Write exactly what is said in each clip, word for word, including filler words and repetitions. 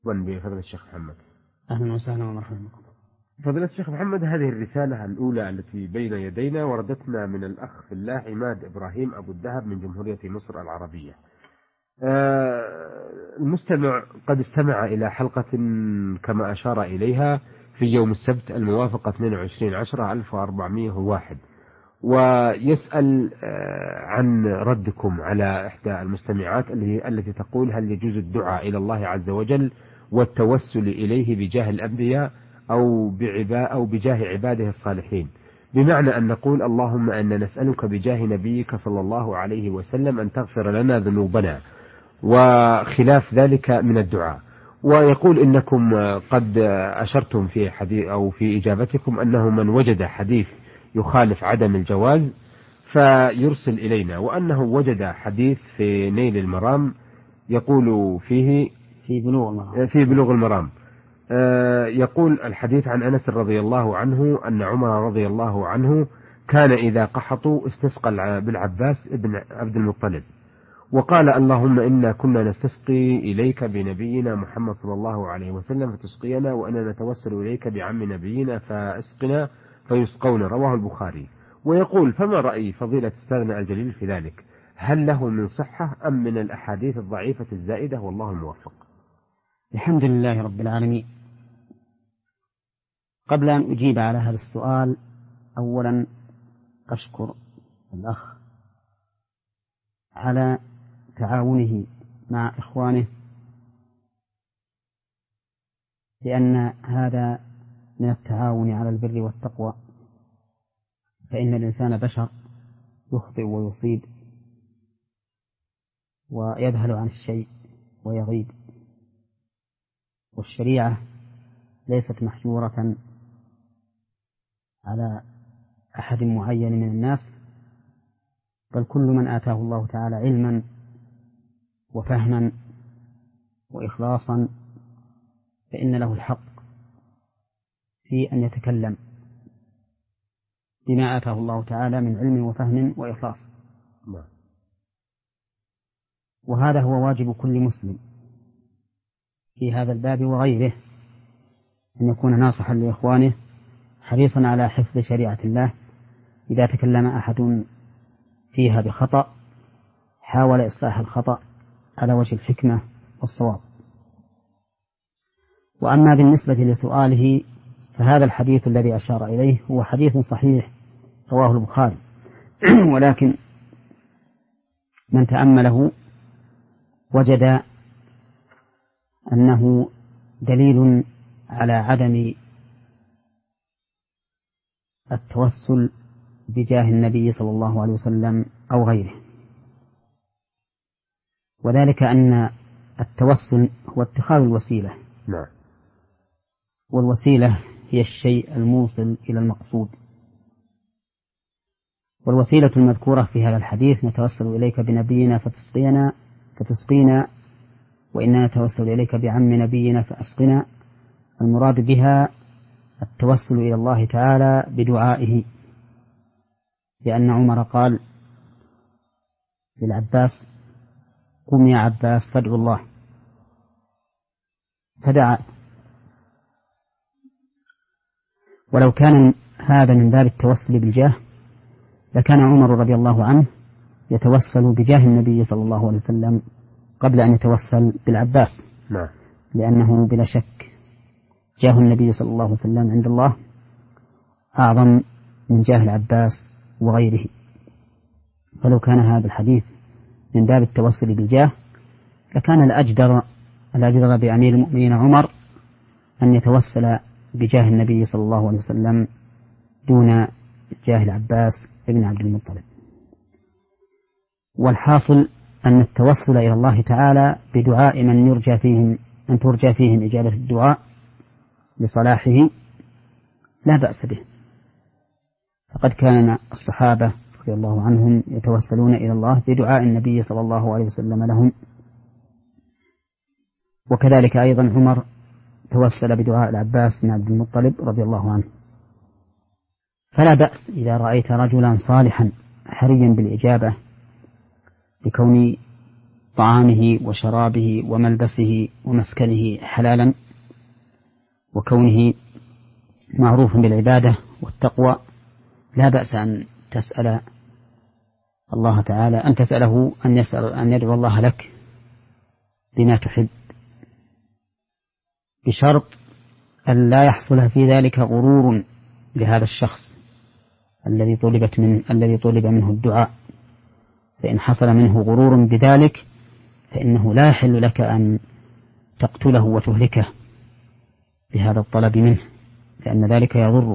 بفضل الشيخ محمد. أهلا وسهلا ومرحبا بكم. فضيلة الشيخ محمد، هذه الرسالة الأولى التي بين يدينا وردتنا من الأخ في الله عماد إبراهيم أبو الدهب من جمهورية مصر العربية. المستمع قد استمع إلى حلقة كما أشار إليها في يوم السبت الموافق اثنين وعشرين عشرة ألف وأربعمائة وواحد، ويسأل عن ردكم على إحدى المستمعات التي تقول: هل يجوز الدعاء إلى الله عز وجل والتوسل إليه بجاه الأنبياء أو بعبا أو بجاه عباده الصالحين، بمعنى أن نقول: اللهم أن نسألك بجاه نبيك صلى الله عليه وسلم أن تغفر لنا ذنوبنا، وخلاف ذلك من الدعاء. ويقول إنكم قد أشرتم في حديث أو في إجابتكم أنه من وجد حديث يخالف عدم الجواز فيرسل إلينا، وأنه وجد حديث في نيل المرام يقول فيه في بلوغ المرام, في بلوغ المرام يقول الحديث عن أنس رضي الله عنه أن عمر رضي الله عنه كان إذا قحطوا استسقى بالعباس ابن عبد المطلب وقال: اللهم إنا كنا نستسقي إليك بنبينا محمد صلى الله عليه وسلم فتسقينا، وأنا نتوسل إليك بعم نبينا فأسقنا فيسقون. رواه البخاري. ويقول: فما رأي فضيلة أستاذنا الجليل في ذلك؟ هل له من صحة أم من الأحاديث الضعيفة الزائدة؟ والله الموفق. الحمد لله رب العالمين. قبل أن أجيب على هذا السؤال، أولا أشكر الأخ على تعاونه مع إخوانه، لأن هذا من التعاون على البر والتقوى، فإن الإنسان بشر يخطئ ويصيب ويذهل عن الشيء ويغيب، والشريعة ليست محجورة على أحد معين من الناس، بل كل من آتاه الله تعالى علما وفهما وإخلاصا فإن له الحق في أن يتكلم بما آتاه الله تعالى من علم وفهم وإخلاص. وهذا هو واجب كل مسلم في هذا الباب وغيره، أن يكون ناصحا لإخوانه حريصا على حفظ شريعة الله. إذا تكلم أحد فيها بخطأ حاول إصلاح الخطأ على وجه الحكمة والصواب. وأما بالنسبة لسؤاله، فهذا الحديث الذي أشار إليه هو حديث صحيح رواه البخاري، ولكن من تأمله وجد أنه دليل على عدم التوسل بجاه النبي صلى الله عليه وسلم أو غيره، وذلك أن التوسل هو اتخاذ الوسيلة، نعم. والوسيلة هي الشيء الموصل إلى المقصود، والوسيلة المذكورة في هذا الحديث: نتوسل إليك بنبينا فتسقينا فتسقينا وإنا نتوسل إليك بعم نبينا فأسقنا، المراد بها التوسل إلى الله تعالى بدعائه، لأن عمر قال للعباس: قم يا عباس فادعو الله، فدعا. ولو كان هذا من باب التوسل بالجاه لكان عمر رضي الله عنه يتوسل بجاه النبي صلى الله عليه وسلم قبل أن يتوسل بالعباس، نعم. لأنه بلا شك جاه النبي صلى الله عليه وسلم عند الله أعظم من جاه العباس وغيره. فلو كان هذا الحديث من باب التوسل بالجاه لكان الأجدر الأجدر بأمير المؤمنين عمر أن يتوسل بجاه النبي صلى الله عليه وسلم دون جاه العباس ابن عبد المطلب. والحاصل أن التوسل إلى الله تعالى بدعاء من يرجى فيهم أن ترجى فيهم إجابة الدعاء لصلاحه لا بأس به، فقد كان الصحابة رضي الله عنهم يتوسلون إلى الله بدعاء النبي صلى الله عليه وسلم لهم، وكذلك أيضا عمر توسل بدعاء العباس بن عبد المطلب رضي الله عنه. فلا بأس إذا رأيت رجلا صالحا حريا بالإجابة لكون طعامه وشرابه وملبسه ومسكنه حلالا، وكونه معروف بالعبادة والتقوى، لا بأس أن تسأل الله تعالى أن تسأله أن يسأل أن يدعو الله لك بما تحب، بشرط أن لا يحصل في ذلك غرور لهذا الشخص الذي طلبت من الذي طلب منه الدعاء. فإن حصل منه غرور بذلك فإنه لا يحل لك أن تقتله وتهلكه بهذا الطلب منه، لأن ذلك يضره.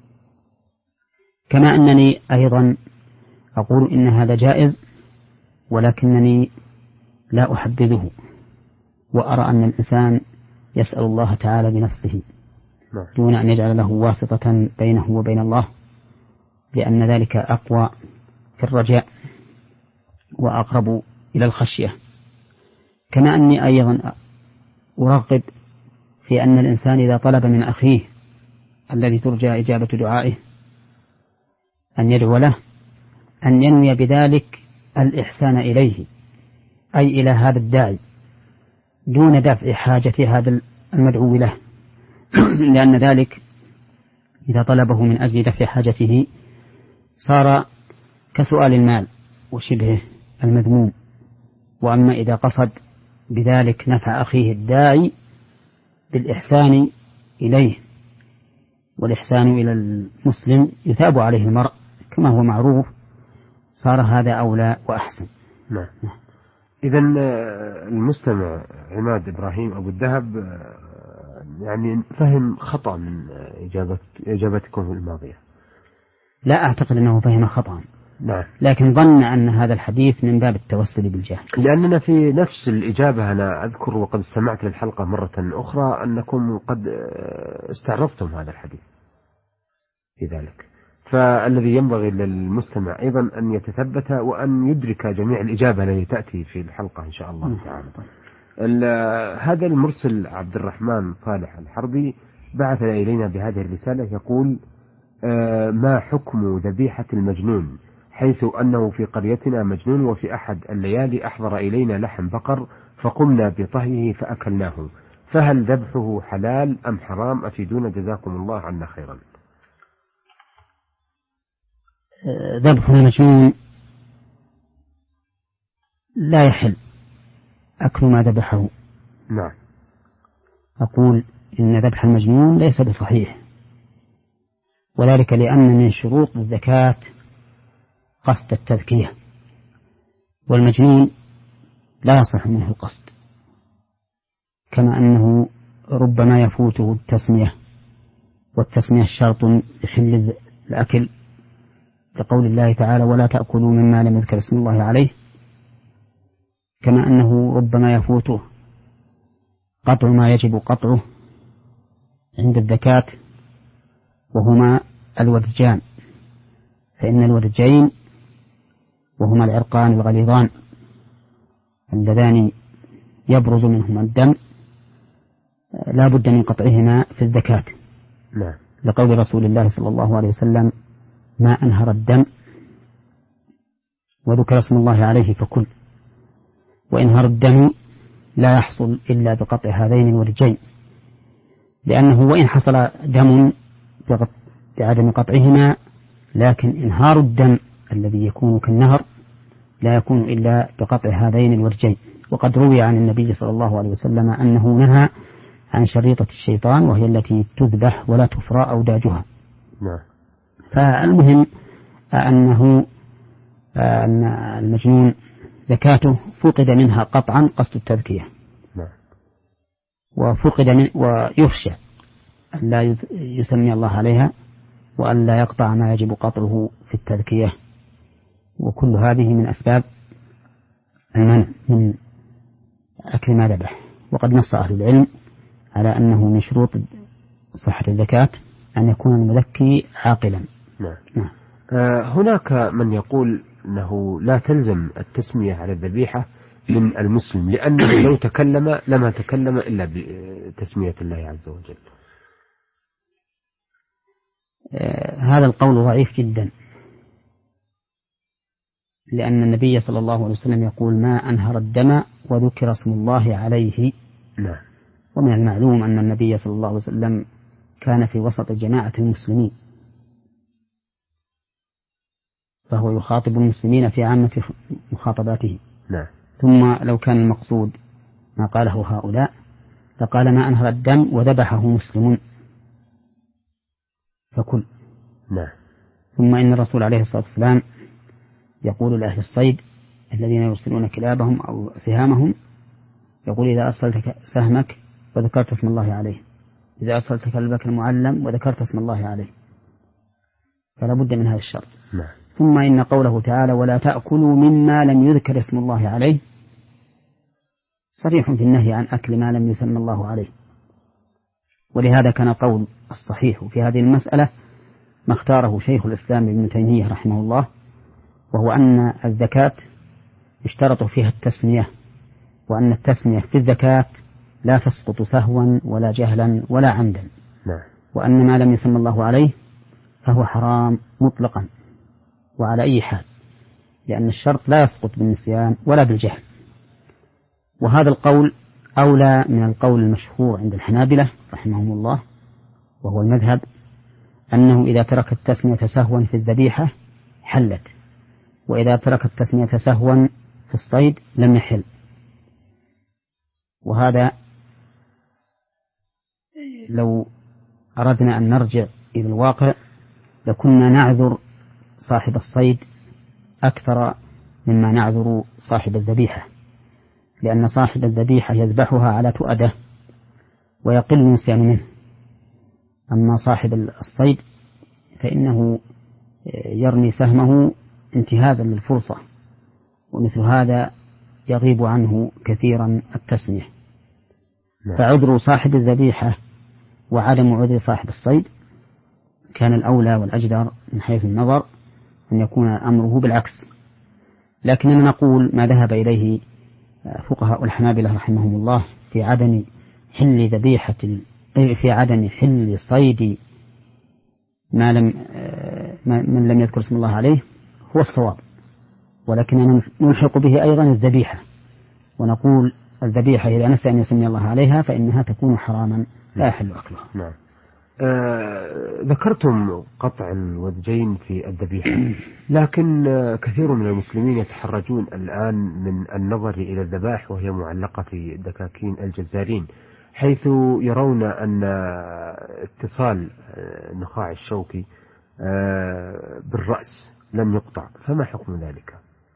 كما أنني أيضا أقول إن هذا جائز، ولكنني لا أحبذه، وأرى أن الإنسان يسأل الله تعالى بنفسه دون أن يجعل له واسطة بينه وبين الله، لأن ذلك أقوى في الرجاء وأقرب إلى الخشية. كما أني أيضا أرغب في أن الإنسان إذا طلب من أخيه الذي ترجى إجابة دعائه أن يدعو له أن ينوي بذلك الإحسان إليه، أي إلى هذا الداعي، دون دفع حاجة هذا المدعو له، لأن ذلك إذا طلبه من أجل دفع حاجته صار كسؤال المال وشبهه المذموم. وأما إذا قصد بذلك نفع أخيه الداعي بالإحسان إليه، والإحسان إلى المسلم يثاب عليه المرء كما هو معروف، صار هذا أولى وأحسن. نعم. إذن المستمع عماد إبراهيم أبو الذهب يعني فهم خطأ من إجابة إجابتكم الماضية. لا أعتقد أنه فهم خطأ، نعم، لكن ظن أن هذا الحديث من باب التوسل بالجاه. لأننا في نفس الإجابة أنا أذكر وقد استمعت للحلقة مرة أخرى أنكم قد استعرضتم هذا الحديث في ذلك، فالذي ينبغي للمستمع أيضا أن يتثبت وأن يدرك جميع الإجابة التي تأتي في الحلقة إن شاء الله تعالى. هذا المرسل عبد الرحمن صالح الحربي بعث إلينا بهذه الرسالة يقول: ما حكم ذبيحة المجنون، حيث أنه في قريتنا مجنون وفي أحد الليالي أحضر إلينا لحم بقر فقمنا بطهيه فأكلناه، فهل ذبحه حلال أم حرام؟ أفيدونا جزاكم الله عنا خيرا. ذبح المجنون لا يحل أكل ما ذبحه. نعم. أقول إن ذبح المجنون ليس بصحيح، وذلك لأن من شروط الزكاة قصد التذكية، والمجنون لا يصح منه القصد، كما أنه ربما يفوته التسمية، والتسمية شرط لحل الأكل، لقول الله تعالى: ولا تأكلوا مما لم يذكر اسم الله عليه. كما أنه ربما يفوته قطع ما يجب قطعه عند الزكاة، وهما الودجان، فإن الودجين وهما العرقان الغليظان اللذان يبرز منهما الدم لا بد من قطعهما في الزكاة، نعم، لقول رسول الله صلى الله عليه وسلم: ما أنهر الدم وذكر اسم الله عليه فكل. وإنهار الدم لا يحصل إلا بقطع هذين الودجين، لأنه وإن حصل دم بعدم قطعهما، لكن إنهار الدم الذي يكون كالنهر لا يكون إلا بقطع هذين الودجين. وقد روي عن النبي صلى الله عليه وسلم أنه نهى عن شريطة الشيطان، وهي التي تذبح ولا تفرى أوداجها. نعم. فالمهم أنه أن المجنون زكاته فقد منها قطعا قصد التذكية، نعم، وفقد من ويخشى أن لا يسمي الله عليها، وأن لا يقطع ما يجب قطعه في التذكية. وكل هذه من أسباب المنع من أكل ما ذبح. وقد نص أهل العلم على أنه من شروط صحة الزكاة أن يكون المذكي عاقلا. نعم. نعم. آه هناك من يقول أنه لا تلزم التسمية على الذبيحة من المسلم، لأنه لو تكلم لما تكلم إلا بتسمية الله عز وجل. آه هذا القول ضعيف جدا، لأن النبي صلى الله عليه وسلم يقول ما أنهر الدم وذكر اسم الله عليه. نعم. ومن المعلوم أن النبي صلى الله عليه وسلم كان في وسط جماعة المسلمين، فهو يخاطب المسلمين في عامة مخاطباته. نعم. ثم لو كان المقصود ما قاله هؤلاء فقال ما أنهر الدم وذبحه مسلم فكل. نعم. ثم إن الرسول عليه الصلاة والسلام يقول لأهل الصيد الذين يرسلون كلابهم أو سهامهم، يقول إذا أرسلت سهمك وذكرت اسم الله عليه، إذا أرسلت كلبك المعلم وذكرت اسم الله عليه، فلا بد من هذا الشرط. نعم. ثم إن قوله تعالى ولا تأكلوا مما لم يذكر اسم الله عليه صريح في النهي عن أكل ما لم يسمى الله عليه. ولهذا كان قول الصحيح في هذه المسألة ما اختاره شيخ الإسلام ابن تيمية رحمه الله، وهو أن الزكاة اشترطوا فيها التسمية، وأن التسمية في الزكاة لا تسقط سهوا ولا جهلا ولا عمدا. نعم. وأن ما لم يسمى الله عليه فهو حرام مطلقا وعلى أي حال، لأن الشرط لا يسقط بالنسيان ولا بالجهل. وهذا القول أولى من القول المشهور عند الحنابلة رحمهم الله، وهو المذهب أنه إذا ترك التسمية سهوا في الذبيحة حلت، وإذا ترك التسمية سهوا في الصيد لم يحل. وهذا لو أردنا أن نرجع إلى الواقع لكنا نعذر صاحب الصيد أكثر مما نعذر صاحب الذبيحة، لأن صاحب الذبيحة يذبحها على تؤده ويقل النسيان منه، أما صاحب الصيد فإنه يرمي سهمه انتهازا للفرصة، ومثل هذا يغيب عنه كثيرا التسمية. فعذر صاحب الذبيحة وعدم عذر صاحب الصيد كان الأولى والأجدر من حيث النظر أن يكون أمره بالعكس. لكننا نقول ما ذهب إليه فقهاء الحنابلة رحمهم الله في عدم حل ذبيحة في عدم حل صيد ما لم من لم يذكر اسم الله عليه هو الصواب، ولكننا نلحق به أيضا الذبيحة، ونقول الذبيحة إذا نسي أن يسمي الله عليها فإنها تكون حراما لا يحل أكلها. نعم. آه ذكرتم قطع الودجين في الذبيحة، لكن آه كثير من المسلمين يتحرجون الآن من النظر إلى الذبائح وهي معلقة في دكاكين الجزارين، حيث يرون أن اتصال آه النخاع الشوكي آه بالرأس لم يقطع، فما حكم ذلك؟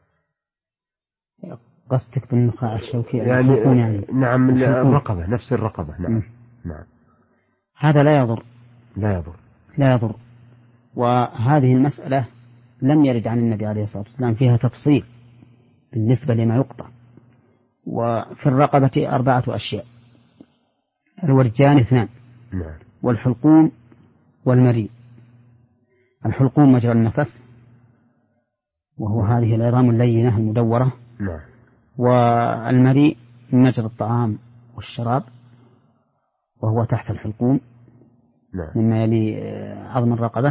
قصدك بالنخاع الشوكي يعني, يعني نعم الرقبة، نفس الرقبة. نعم. نعم. هذا لا يضر لا يضر لا يضر وهذه المسألة لم يرد عن النبي عليه الصلاة والسلام فيها تفصيل بالنسبة لما يقطع. وفي الرقبة أربعة أشياء: الورجان اثنان، نعم، والحلقوم والمريء. الحلقوم مجرى النفس، وهو هذه العظام اللينة المدورة، نعم. والمريء مجرى الطعام والشراب، وهو تحت الحلقوم، نعم، مما يلي عظم الرقبة.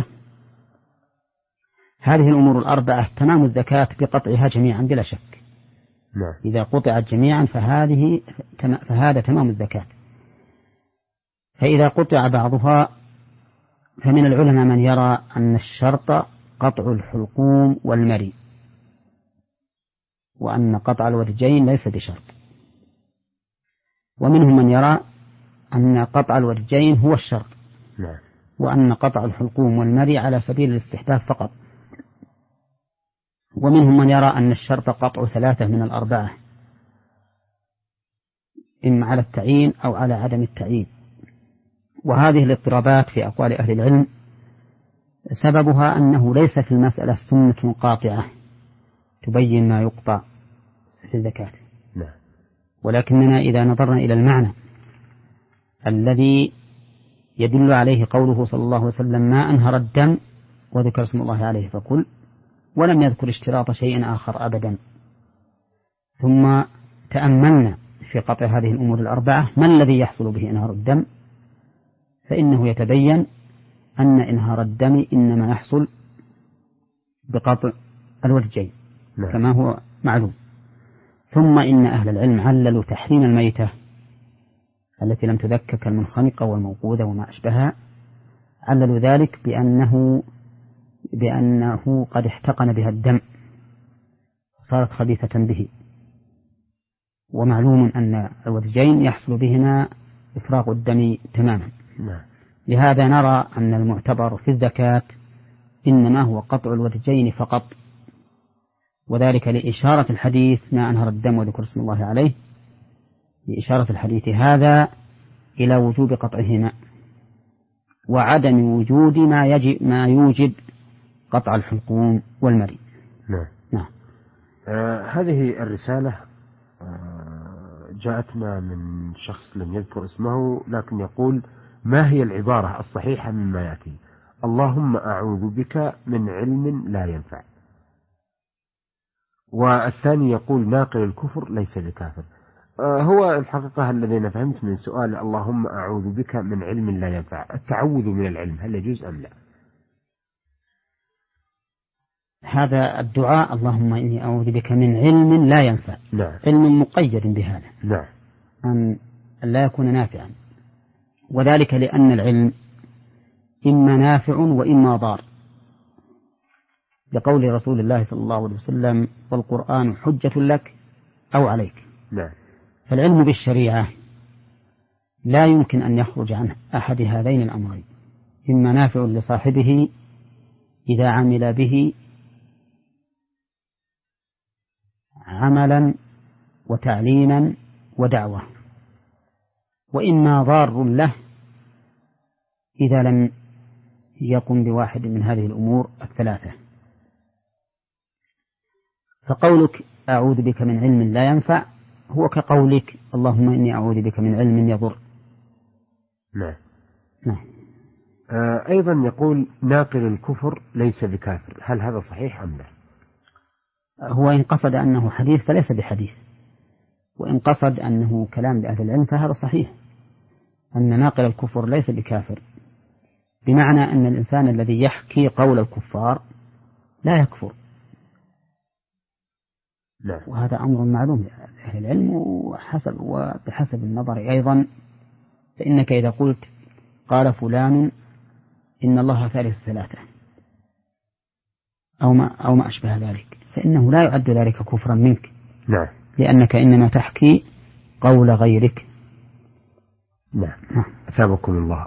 هذه الأمور الأربعة تمام الزكاة بقطعها جميعا بلا شك. نعم. إذا قطعت جميعا فهذه فهذا تمام الزكاة. فإذا قطع بعضها فمن العلماء من يرى أن الشرط قطع الحلقوم والمريء، وأن قطع الورجين ليس بشرط. ومنهم من يرى أن قطع الورجين هو الشرط، نعم، وأن قطع الحلقوم والمريء على سبيل الاستحباب فقط. ومنهم من يرى أن الشرط قطع ثلاثة من الأربعة، إما على التعيين أو على عدم التعيين. وهذه الاضطرابات في أقوال أهل العلم سببها أنه ليس في المسألة سنة قاطعة تبين ما يقطع في الزكاة، نعم. ولكننا إذا نظرنا إلى المعنى الذي يدل عليه قوله صلى الله عليه وسلم ما أنهر الدم وذكر اسم الله عليه فكل، ولم يذكر اشتراط شيء آخر أبدا، ثم تأملنا في قطع هذه الأمور الأربعة ما الذي يحصل به إنهار الدم، فإنه يتبين أن إنهار الدم إنما يحصل بقطع الورجين، نعم. كما هو معلوم. ثم إن أهل العلم عللوا تحريم الميتة التي لم تذكى كالمنخنقة والموقوذة وما أشبهها، عللوا ذلك بأنه بأنه قد احتقن بها الدم صارت خبيثة به، ومعلوم أن الودجين يحصل بهما إفراغ الدم تماما. نعم. لهذا نرى أن المعتبر في الزكاة إنما هو قطع الودجين فقط، وذلك لإشارة الحديث ما أنهر الدم وذكر اسم الله عليه، لإشارة الحديث هذا إلى وجوب قطعهما وعدم وجود ما يجب ما يوجب قطع الحلقوم والمري. نعم. نعم. آه هذه الرسالة آه جاءتنا من شخص لم يذكر اسمه، لكن يقول: ما هي العبارة الصحيحة مما يأتي؟ اللهم أعوذ بك من علم لا ينفع. والثاني يقول: ناقل الكفر ليس بكافر. آه هو الحقيقة الذي أنا فهمت من سؤال اللهم أعوذ بك من علم لا ينفع، التعوذ من العلم هل يجوز أم لا؟ هذا الدعاء اللهم إني أعوذ بك من علم لا ينفع. نعم. علم مقيد بهذا. نعم. أن لا يكون نافعا، وذلك لأن العلم إما نافع وإما ضار، لقول رسول الله صلى الله عليه وسلم: والقرآن حجة لك أو عليك. نعم. فالعلم بالشريعة لا يمكن أن يخرج عن أحد هذين الأمرين، إما نافع لصاحبه إذا عمل به عملا وتعليما ودعوة، وإما ضار له إذا لم يقم بواحد من هذه الأمور الثلاثة. فقولك أعوذ بك من علم لا ينفع هو كقولك اللهم إني أعوذ بك من علم يضر. نعم. نعم. آه أيضا يقول: ناقل الكفر ليس بكافر، هل هذا صحيح أم لا؟ هو إن قصد أنه حديث فليس بحديث، وإن قصد أنه كلام لأهل العلم فهذا صحيح، أن ناقل الكفر ليس بكافر، بمعنى أن الإنسان الذي يحكي قول الكفار لا يكفر. لا. وهذا أمر معلوم لأهل العلم، وحسب وبحسب النظر أيضا، فإنك إذا قلت قال فلان إن الله ثالث ثلاثة أو ما, أو ما أشبه ذلك، فإنه لا يعد ذلك كفرا منك. نعم. لأنك إنما تحكي قول غيرك. نعم. أثابكم الله.